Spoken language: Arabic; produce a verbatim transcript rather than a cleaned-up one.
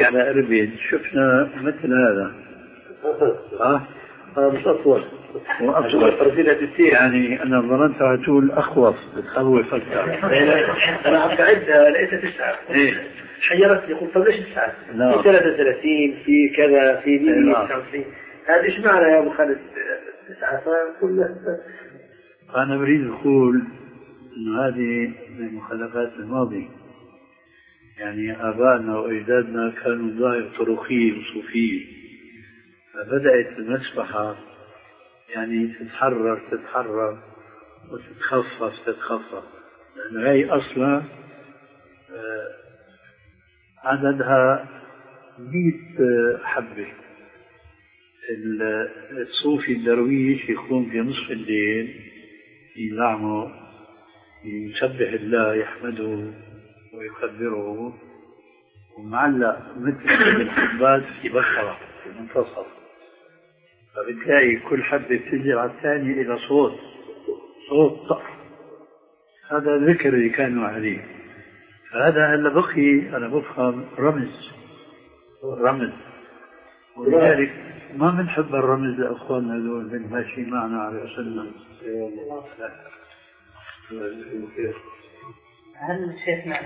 نمشي على أربيل شفنا مثل هذا ها هذا مش أطول وأطول يعني أنا ظننت هتقول أخوف بتخوف أكثر. أنا عم بعدها لقيتها تسعة. إيه حيرتني يقول طب ليش تسعة؟ في ثلاثة وثلاثين في كذا في مية تسعة وتسعين هذا إيش معنى يا أبو خالد تسعة فكلها. أنا بريد أقول إنه هذه من مخالفات الماضي. يعني آبائنا وأجدادنا كانوا ظاهر طرقيين وصوفيين فبدأت المسبحة يعني تتحرر تتحرر وتتخفف تتخفف لأنه هي أصلا عددها مئة حبة. الصوفي الدرويش يقوم في نصف الليل يلعمه يسبح الله يحمده ويكبره ومعلق مثل الحبات في بشرة في المنتصف فبتلاقي كل حبة بتنزل على الثانية إلى صوت صوت طق. هذا الذكر اللي كانوا عليه. فهذا هلا بقي أنا بفهم رمز رمز ولذلك ما بنحب الرمز لأخواننا دول من ماشي معنا على سنة. هل شيخنا